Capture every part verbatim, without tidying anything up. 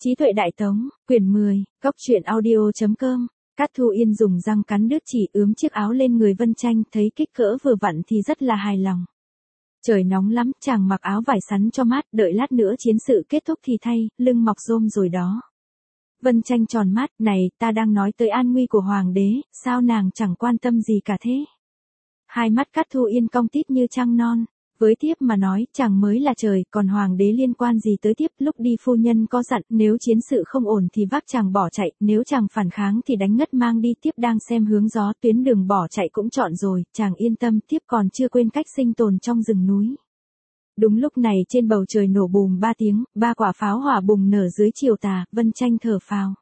Trí tuệ đại tống, quyển mười, góc truyện audio.com. Cát Thu Yên dùng răng cắn đứt chỉ ướm chiếc áo lên người Vân Tranh, thấy kích cỡ vừa vặn thì rất là hài lòng. Trời nóng lắm, chàng mặc áo vải sắn cho mát, đợi lát nữa chiến sự kết thúc thì thay, lưng mọc rôm rồi đó. Vân Tranh tròn mắt, này, ta đang nói tới an nguy của hoàng đế, sao nàng chẳng quan tâm gì cả thế? Hai mắt Cát Thu Yên cong tít như trăng non. Với thiếp mà nói, chàng mới là trời, còn hoàng đế liên quan gì tới thiếp? Lúc đi phu nhân có dặn, nếu chiến sự không ổn thì vác chàng bỏ chạy, nếu chàng phản kháng thì đánh ngất mang đi. Thiếp đang xem hướng gió, tuyến đường bỏ chạy cũng chọn rồi, chàng yên tâm, thiếp còn chưa quên cách sinh tồn trong rừng núi. Đúng lúc này trên bầu trời nổ bùm ba tiếng, ba quả pháo hỏa bùng nở dưới chiều tà. Vân Tranh thở phào.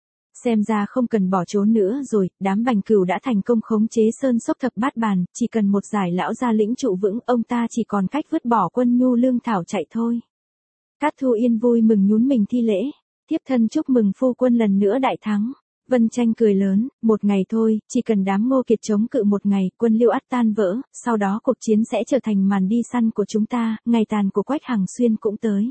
Xem ra không cần bỏ trốn nữa rồi, đám Bành Cửu đã thành công khống chế sơn sốc thập bát bàn, chỉ cần một giải lão gia lĩnh trụ vững, ông ta chỉ còn cách vứt bỏ quân nhu lương thảo chạy thôi. Cát Thu Yên vui mừng nhún mình thi lễ, thiếp thân chúc mừng phu quân lần nữa đại thắng. Vân Tranh cười lớn, một ngày thôi, chỉ cần đám Ngô Kiệt chống cự một ngày, quân Liêu ắt tan vỡ, sau đó cuộc chiến sẽ trở thành màn đi săn của chúng ta, ngày tàn của Quách Hằng Xuyên cũng tới.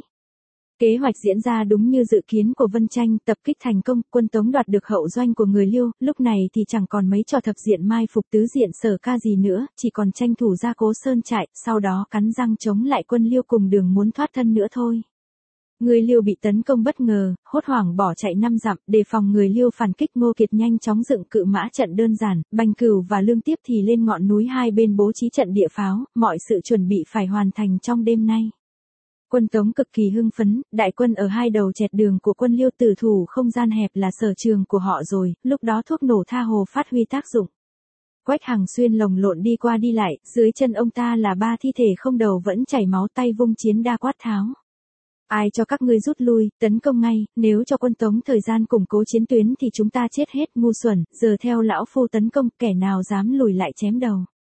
Kế hoạch diễn ra đúng như dự kiến của Vân Tranh, tập kích thành công, quân Tống đoạt được hậu doanh của người Liêu, lúc này thì chẳng còn mấy trò thập diện mai phục tứ diện sở ca gì nữa, chỉ còn tranh thủ ra Cố Sơn trại, sau đó cắn răng chống lại quân Liêu cùng đường muốn thoát thân nữa thôi. Người Liêu bị tấn công bất ngờ, hốt hoảng bỏ chạy năm dặm, đề phòng người Liêu phản kích. Ngô Kiệt nhanh chóng dựng cự mã trận đơn giản, Bành Cửu và Lương Tiếp thì lên ngọn núi hai bên bố trí trận địa pháo, mọi sự chuẩn bị phải hoàn thành trong đêm nay. Quân Tống cực kỳ hưng phấn, đại quân ở hai đầu chẹt đường của quân Liêu, tử thủ không gian hẹp là sở trường của họ rồi, lúc đó thuốc nổ tha hồ phát huy tác dụng. Quách Hằng Xuyên lồng lộn đi qua đi lại, dưới chân ông ta là ba thi thể không đầu vẫn chảy máu, tay vung chiến đa quát tháo. Ai cho các ngươi rút lui, tấn công ngay, nếu cho quân Tống thời gian củng cố chiến tuyến thì chúng ta chết hết. Ngu xuẩn, giờ theo lão phu tấn công, kẻ nào dám lùi lại chém đầu.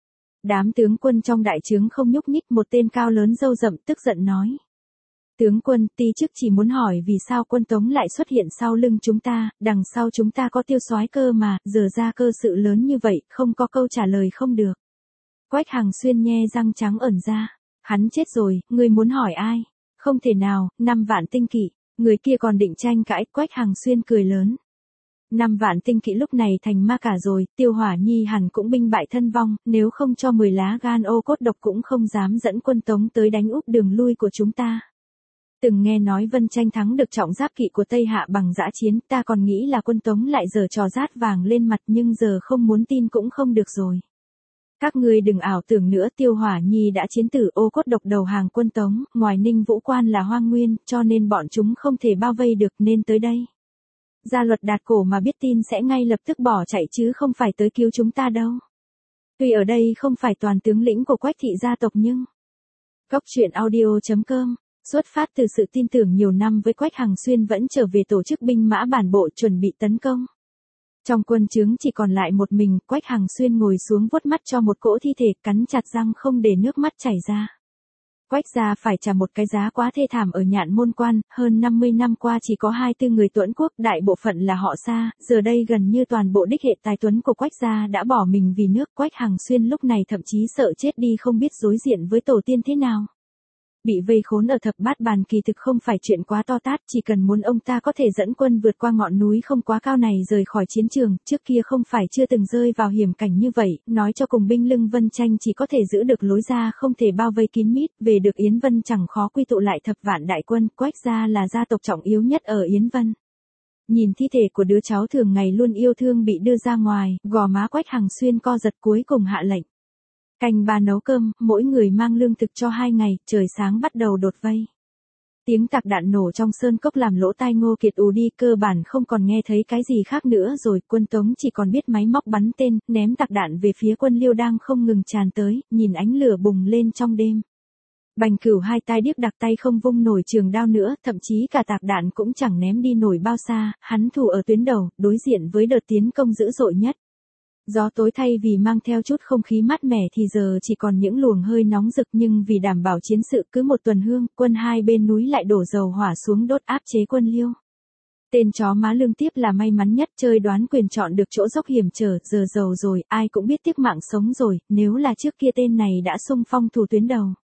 Đám tướng quân trong đại trướng không nhúc nhích, một tên cao lớn râu rậm tức giận nói. Tướng quân, ti chức chỉ muốn hỏi vì sao quân Tống lại xuất hiện sau lưng chúng ta, đằng sau chúng ta có Tiêu Soái cơ mà, giờ ra cơ sự lớn như vậy, không có câu trả lời không được. Quách Hằng Xuyên nhe răng trắng ẩn ra, hắn chết rồi, ngươi muốn hỏi ai? Không thể nào, năm vạn tinh kỵ, người kia còn định tranh cãi. Quách Hằng Xuyên cười lớn. Năm vạn tinh kỵ lúc này thành ma cả rồi, Tiêu Hỏa Nhi hẳn cũng binh bại thân vong, nếu không cho mười lá gan ô cốt độc cũng không dám dẫn quân Tống tới đánh úp đường lui của chúng ta. Từng nghe nói Vân Tranh thắng được trọng giáp kỵ của Tây Hạ bằng dã chiến, ta còn nghĩ là quân Tống lại giở trò rát vàng lên mặt, nhưng giờ không muốn tin cũng không được rồi. Các ngươi đừng ảo tưởng nữa, Tiêu Hỏa Nhi đã chiến tử ô cốt độc đầu hàng quân Tống, ngoài Ninh Vũ Quan là hoang nguyên, cho nên bọn chúng không thể bao vây được nên tới đây. Gia Luật Đạt Cổ mà biết tin sẽ ngay lập tức bỏ chạy chứ không phải tới cứu chúng ta đâu. Tuy ở đây không phải toàn tướng lĩnh của Quách thị gia tộc nhưng... Góc truyện audio.com. Xuất phát từ sự tin tưởng nhiều năm với Quách Hằng Xuyên vẫn trở về tổ chức binh mã bản bộ chuẩn bị tấn công. Trong quân trướng chỉ còn lại một mình, Quách Hằng Xuyên ngồi xuống vuốt mắt cho một cỗ thi thể, cắn chặt răng không để nước mắt chảy ra. Quách gia phải trả một cái giá quá thê thảm ở Nhạn Môn Quan, hơn năm mươi năm qua chỉ có hai tư người Tuẫn quốc, đại bộ phận là họ Sa, giờ đây gần như toàn bộ đích hệ tài tuấn của Quách gia đã bỏ mình vì nước. Quách Hằng Xuyên lúc này thậm chí sợ chết đi không biết đối diện với tổ tiên thế nào. Bị vây khốn ở thập bát bàn kỳ thực không phải chuyện quá to tát, chỉ cần muốn ông ta có thể dẫn quân vượt qua ngọn núi không quá cao này rời khỏi chiến trường, trước kia không phải chưa từng rơi vào hiểm cảnh như vậy, nói cho cùng binh lưng Vân Tranh chỉ có thể giữ được lối ra không thể bao vây kín mít, về được Yến Vân chẳng khó quy tụ lại thập vạn đại quân. Quách gia là gia tộc trọng yếu nhất ở Yến Vân. Nhìn thi thể của đứa cháu thường ngày luôn yêu thương bị đưa ra ngoài, gò má Quách Hằng Xuyên co giật, cuối cùng hạ lệnh. Canh ba nấu cơm, mỗi người mang lương thực cho hai ngày, trời sáng bắt đầu đột vây. Tiếng tạc đạn nổ trong sơn cốc làm lỗ tai Ngô Kiệt ù đi, cơ bản không còn nghe thấy cái gì khác nữa rồi, quân Tống chỉ còn biết máy móc bắn tên, ném tạc đạn về phía quân Liêu đang không ngừng tràn tới, nhìn ánh lửa bùng lên trong đêm. Bành Cửu hai tai điếc đặc tay không vung nổi trường đao nữa, thậm chí cả tạc đạn cũng chẳng ném đi nổi bao xa, hắn thủ ở tuyến đầu, đối diện với đợt tiến công dữ dội nhất. Gió tối thay vì mang theo chút không khí mát mẻ thì giờ chỉ còn những luồng hơi nóng rực, nhưng vì đảm bảo chiến sự cứ một tuần hương, quân hai bên núi lại đổ dầu hỏa xuống đốt áp chế quân Liêu. Tên chó má Lương Tiếp là may mắn nhất, chơi đoán quyền chọn được chỗ dốc hiểm trở, giờ giàu rồi, ai cũng biết tiếc mạng sống rồi, nếu là trước kia tên này đã xung phong thủ tuyến đầu.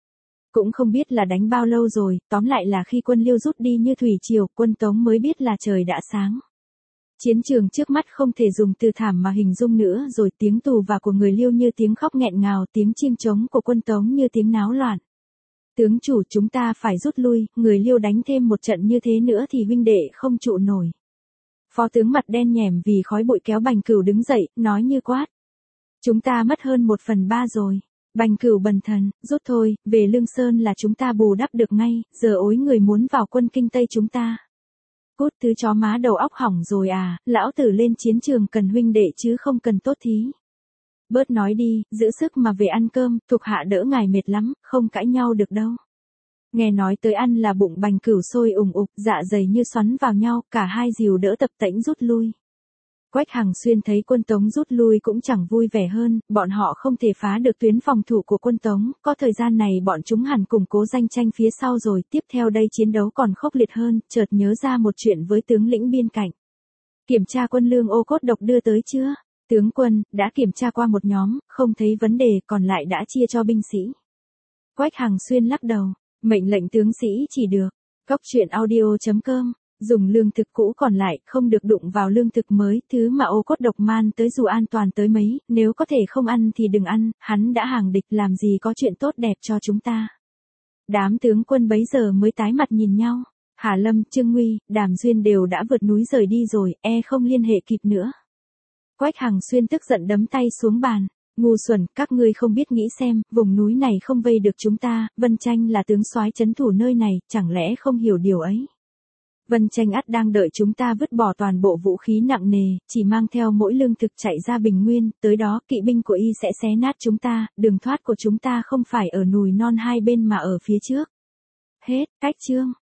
Cũng không biết là đánh bao lâu rồi, tóm lại là khi quân Liêu rút đi như thủy triều, quân Tống mới biết là trời đã sáng. Chiến trường trước mắt không thể dùng từ thảm mà hình dung nữa rồi, tiếng tù và của người Liêu như tiếng khóc nghẹn ngào, tiếng chim trống của quân Tống như tiếng náo loạn. Tướng chủ, chúng ta phải rút lui, người Liêu đánh thêm một trận như thế nữa thì huynh đệ không trụ nổi. Phó tướng mặt đen nhẻm vì khói bụi kéo Bành Cửu đứng dậy, nói như quát. Chúng ta mất hơn một phần ba rồi. Bành Cửu bần thần, rút thôi, về Lương Sơn là chúng ta bù đắp được ngay, giờ ối người muốn vào quân Kinh Tây chúng ta. Cút thứ chó má đầu óc hỏng rồi à, lão tử lên chiến trường cần huynh đệ chứ không cần tốt thí. Bớt nói đi, giữ sức mà về ăn cơm, thuộc hạ đỡ ngài mệt lắm, không cãi nhau được đâu. Nghe nói tới ăn là bụng Bành Cửu sôi ủng ục, dạ dày như xoắn vào nhau, cả hai dìu đỡ tập tễnh rút lui. Quách Hằng Xuyên thấy quân Tống rút lui cũng chẳng vui vẻ hơn, bọn họ không thể phá được tuyến phòng thủ của quân Tống, có thời gian này bọn chúng hẳn củng cố danh tranh phía sau rồi, tiếp theo đây chiến đấu còn khốc liệt hơn, chợt nhớ ra một chuyện với tướng lĩnh biên cảnh. Kiểm tra quân lương ô cốt độc đưa tới chưa? Tướng quân, đã kiểm tra qua một nhóm, không thấy vấn đề, còn lại đã chia cho binh sĩ. Quách Hằng Xuyên lắc đầu, mệnh lệnh tướng sĩ chỉ được. Góc truyện audio chấm com, dùng lương thực cũ còn lại, không được đụng vào lương thực mới, thứ mà ô cốt độc man tới dù an toàn tới mấy, nếu có thể không ăn thì đừng ăn, hắn đã hàng địch làm gì có chuyện tốt đẹp cho chúng ta. Đám tướng quân bấy giờ mới tái mặt nhìn nhau, Hà Lâm, Trương Nguy, Đàm Duyên đều đã vượt núi rời đi rồi, e không liên hệ kịp nữa. Quách Hằng Xuyên tức giận đấm tay xuống bàn, ngu xuẩn, các ngươi không biết nghĩ xem, vùng núi này không vây được chúng ta, Vân Tranh là tướng soái trấn thủ nơi này, chẳng lẽ không hiểu điều ấy. Vân Tranh ắt đang đợi chúng ta vứt bỏ toàn bộ vũ khí nặng nề, chỉ mang theo mỗi lương thực chạy ra Bình Nguyên, tới đó kỵ binh của y sẽ xé nát chúng ta, đường thoát của chúng ta không phải ở núi non hai bên mà ở phía trước. Hết, cách chương.